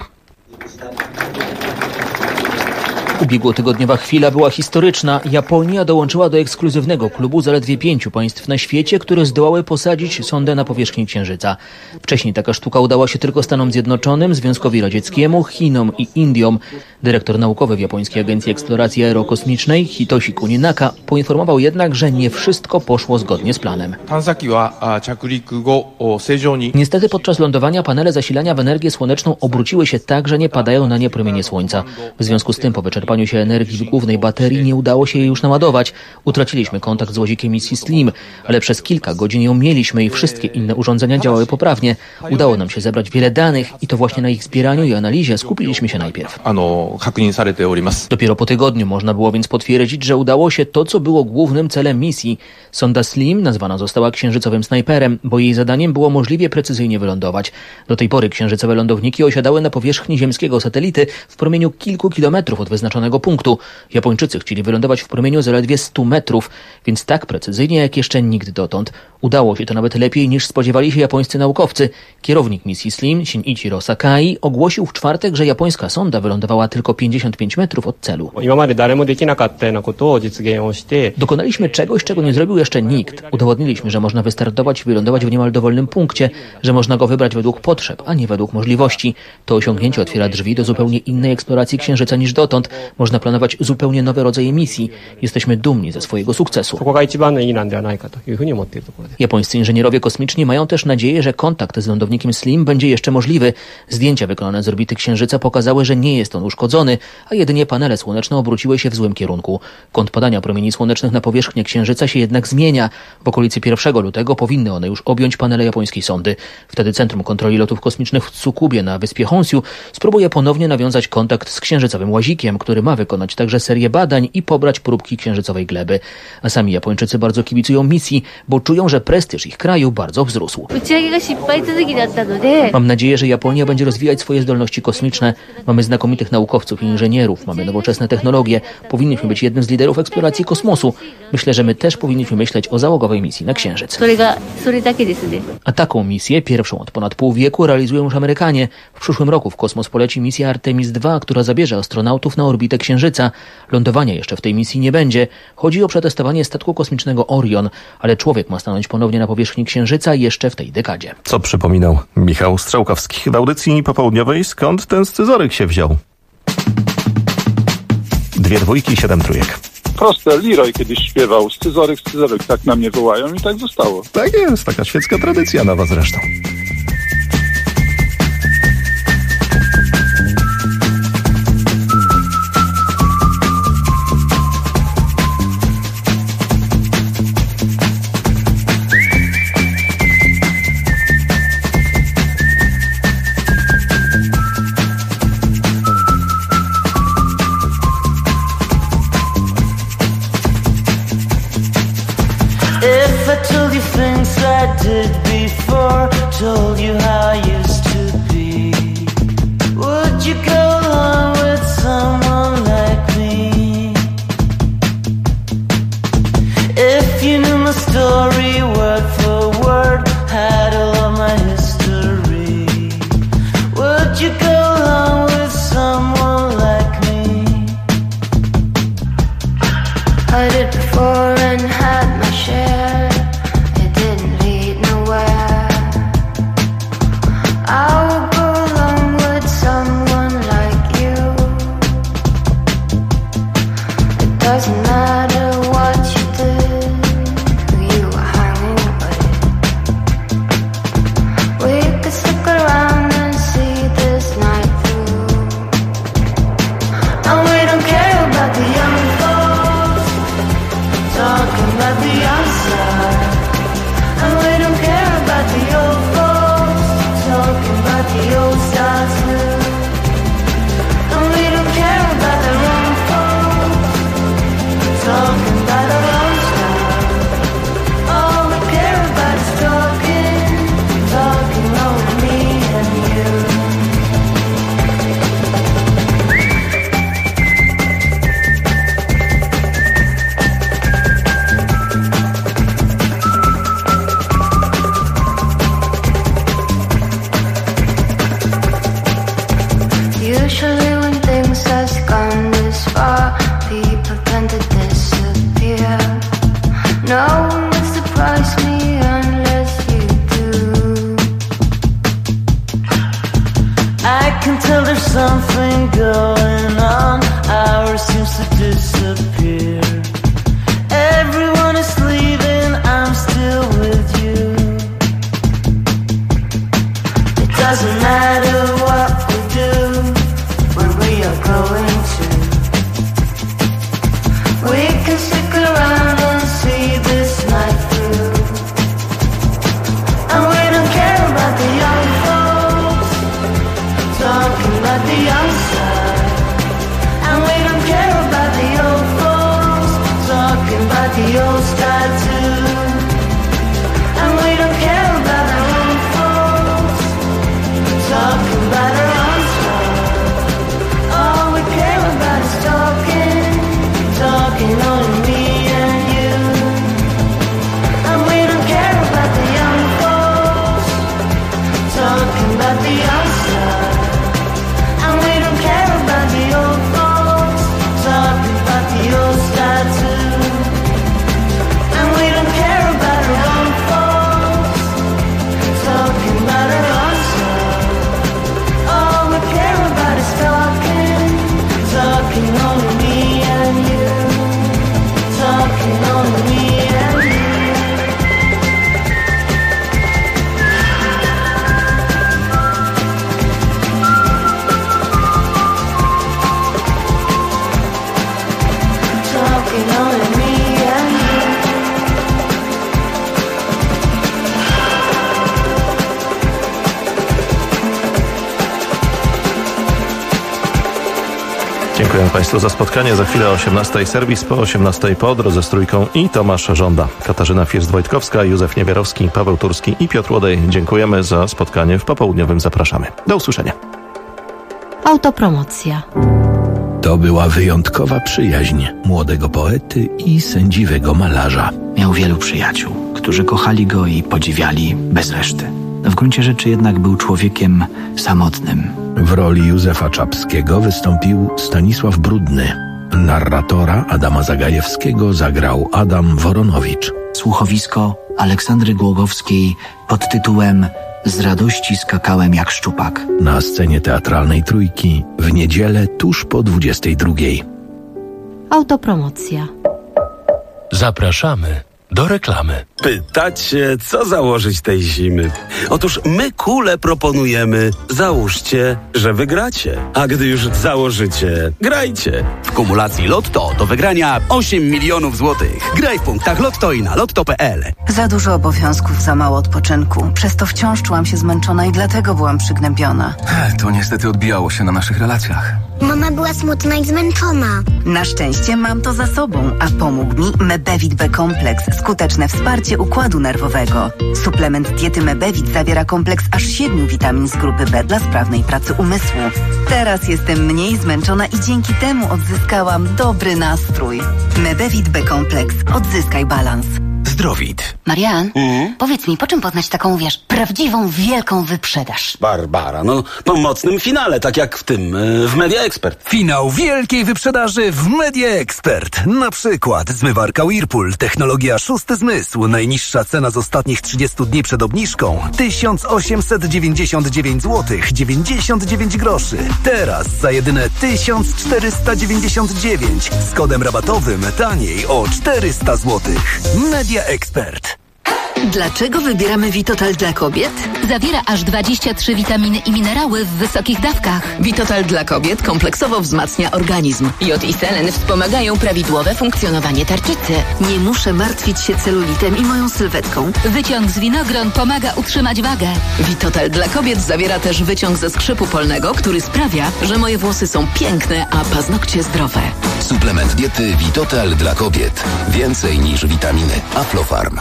Ubiegłotygodniowa chwila była historyczna. Japonia dołączyła do ekskluzywnego klubu zaledwie 5 państw na świecie, które zdołały posadzić sondę na powierzchni Księżyca. Wcześniej taka sztuka udała się tylko Stanom Zjednoczonym, Związkowi Radzieckiemu, Chinom i Indiom. Dyrektor naukowy w Japońskiej Agencji Eksploracji Aerokosmicznej Hitoshi Kuninaka poinformował jednak, że nie wszystko poszło zgodnie z planem. Niestety podczas lądowania panele zasilania w energię słoneczną obróciły się tak, że nie padają na nie promienie słońca. W związku z tym po wyczerpaniu się energii w głównej baterii nie udało się jej już naładować. Utraciliśmy kontakt z łazikiem misji SLIM, ale przez kilka godzin ją mieliśmy i wszystkie inne urządzenia działały poprawnie. Udało nam się zebrać wiele danych i to właśnie na ich zbieraniu i analizie skupiliśmy się najpierw. Dopiero po tygodniu można było więc potwierdzić, że udało się to, co było głównym celem misji. Sonda SLIM nazwana została księżycowym snajperem, bo jej zadaniem było możliwie precyzyjnie wylądować. Do tej pory księżycowe lądowniki osiadały na powierzchni ziemskiego satelity w promieniu kilku kilometrów od wyznaczonego punktu. Japończycy chcieli wylądować w promieniu zaledwie 100 metrów, więc tak precyzyjnie jak jeszcze nigdy dotąd. Udało się to nawet lepiej niż spodziewali się japońscy naukowcy. Kierownik misji SLIM, Shinichiro Sakai, ogłosił w czwartek, że japońska sonda wylądowała tylko 55 metrów od celu. Dokonaliśmy czegoś, czego nie zrobił jeszcze nikt. Udowodniliśmy, że można wystartować i wylądować w niemal dowolnym punkcie, że można go wybrać według potrzeb, a nie według możliwości. To osiągnięcie otwiera drzwi do zupełnie innej eksploracji Księżyca niż dotąd. Można planować zupełnie nowe rodzaje misji. Jesteśmy dumni ze swojego sukcesu. Japońscy inżynierowie kosmiczni mają też nadzieję, że kontakt z lądownikiem SLIM będzie jeszcze możliwy. Zdjęcia wykonane z orbity Księżyca pokazały, że nie jest on uszkodzony, a jedynie panele słoneczne obróciły się w złym kierunku. Kąt padania promieni słonecznych na powierzchnię Księżyca się jednak zmienia. W okolicy 1 lutego powinny one już objąć panele japońskiej sondy. Wtedy Centrum Kontroli Lotów Kosmicznych w Tsukubie na wyspie Honshu spróbuje ponownie nawiązać kontakt z księżycowym łazikiem, który który ma wykonać także serię badań i pobrać próbki księżycowej gleby. A sami Japończycy bardzo kibicują misji, bo czują, że prestiż ich kraju bardzo wzrósł. Mam nadzieję, że Japonia będzie rozwijać swoje zdolności kosmiczne. Mamy znakomitych naukowców i inżynierów, mamy nowoczesne technologie. Powinniśmy być jednym z liderów eksploracji kosmosu. Myślę, że my też powinniśmy myśleć o załogowej misji na Księżyc. A taką misję, pierwszą od ponad pół wieku, realizują już Amerykanie. W przyszłym roku w kosmos poleci misja Artemis II, która zabierze astronautów na orbitę Księżyca. Lądowania jeszcze w tej misji nie będzie. Chodzi o przetestowanie statku kosmicznego Orion, ale człowiek ma stanąć ponownie na powierzchni Księżyca jeszcze w tej dekadzie. Co przypominał Michał Strzałkowski. W audycji popołudniowej skąd ten scyzoryk się wziął? 2 dwójki, 7 trójek. Proste, Leroy kiedyś śpiewał, scyzoryk, tak na mnie wołają i tak zostało. Tak jest, taka świecka tradycja nowa zresztą. Told you how I used to be. Would you go along with someone like me? If you knew my story word for word, had all of my history, would you go along with someone like me? I did before and had my share. It didn't lead nowhere. I will go along with someone like you. It doesn't matter what you did, who you were hanging with. We could stick around and see this night through. And we don't care about the young folks talking about the outside. And we don't care about the old folks talking about the old style too. And we don't care about the wrong folks talking about our own style. All we care about is talking over me and you. Usually when things has gone this far, people tend to disappear. No one will surprise me unless you do. I can tell there's something going on. Ours seems to disappear. Everyone is leaving, I'm still with you. It doesn't matter what we do, where we are going to. We can stick around and see this night through. And we don't care about the young folks talking about the outside. And we don't care about the old folks talking about the old style too. And we don't care about our own folks talking about our own style. All we care about is talking on me and you. And we don't care about the young folks talking about the outside. And we don't care Dziękuję Państwu za spotkanie. Za chwilę o 18:00 serwis, po 18:00 po drodze z Trójką i Tomasz Żąda. Katarzyna First-Wojtkowska, Józef Niewierowski, Paweł Turski i Piotr Łodej. Dziękujemy za spotkanie. W popołudniowym zapraszamy. Do usłyszenia. Autopromocja. To była wyjątkowa przyjaźń młodego poety i sędziwego malarza. Miał wielu przyjaciół, którzy kochali go i podziwiali bez reszty. W gruncie rzeczy jednak był człowiekiem samotnym. W roli Józefa Czapskiego wystąpił Stanisław Brudny. Narratora Adama Zagajewskiego zagrał Adam Woronowicz. Słuchowisko Aleksandry Głogowskiej pod tytułem Z radości skakałem jak szczupak. Na scenie teatralnej Trójki w niedzielę tuż po 22:00. Autopromocja. Zapraszamy do reklamy. Pytacie, co założyć tej zimy? Otóż my kule proponujemy. Załóżcie, że wygracie. A gdy już założycie, grajcie. W kumulacji Lotto do wygrania 8 milionów złotych. Graj w punktach Lotto i na lotto.pl. Za dużo obowiązków, za mało odpoczynku. Przez to wciąż czułam się zmęczona i dlatego byłam przygnębiona. To niestety odbijało się na naszych relacjach. Mama była smutna i zmęczona. Na szczęście mam to za sobą, a pomógł mi Mebevit B-kompleks. Skuteczne wsparcie układu nerwowego. Suplement diety Mebevit zawiera kompleks aż 7 witamin z grupy B dla sprawnej pracy umysłu. Teraz jestem mniej zmęczona i dzięki temu odzyskałam dobry nastrój. Mebevit B-kompleks. Odzyskaj balans. Zdrowit. Marian, powiedz mi, po czym poznać taką, prawdziwą, wielką wyprzedaż? Barbara, po mocnym finale, tak jak w tym, w Media Expert. Finał wielkiej wyprzedaży w Media Expert. Na przykład zmywarka Whirlpool, technologia szósty zmysł. Najniższa cena z ostatnich 30 dni przed obniżką 1899 zł 99 groszy. Teraz za jedyne 1499 z kodem rabatowym taniej o 400 zł. Media Expert. Dlaczego wybieramy Vitotal dla kobiet? Zawiera aż 23 witaminy i minerały w wysokich dawkach. Vitotal dla kobiet kompleksowo wzmacnia organizm. Jod i selen wspomagają prawidłowe funkcjonowanie tarczycy. Nie muszę martwić się celulitem i moją sylwetką. Wyciąg z winogron pomaga utrzymać wagę. Vitotal dla kobiet zawiera też wyciąg ze skrzypu polnego, który sprawia, że moje włosy są piękne, a paznokcie zdrowe. Suplement diety Vitotal dla kobiet. Więcej niż witaminy. Aflofarm.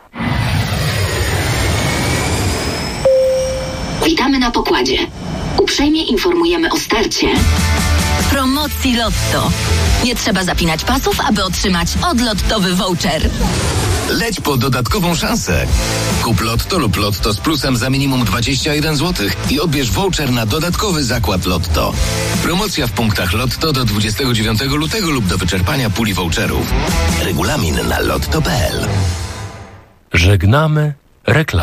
Witamy na pokładzie. Uprzejmie informujemy o starcie Promocji Lotto. Nie trzeba zapinać pasów, aby otrzymać odlottowy voucher. Leć po dodatkową szansę. Kup Lotto lub Lotto z plusem za minimum 21 zł i odbierz voucher na dodatkowy zakład Lotto. Promocja w punktach Lotto do 29 lutego lub do wyczerpania puli voucherów. Regulamin na lotto.pl. Żegnamy reklamę.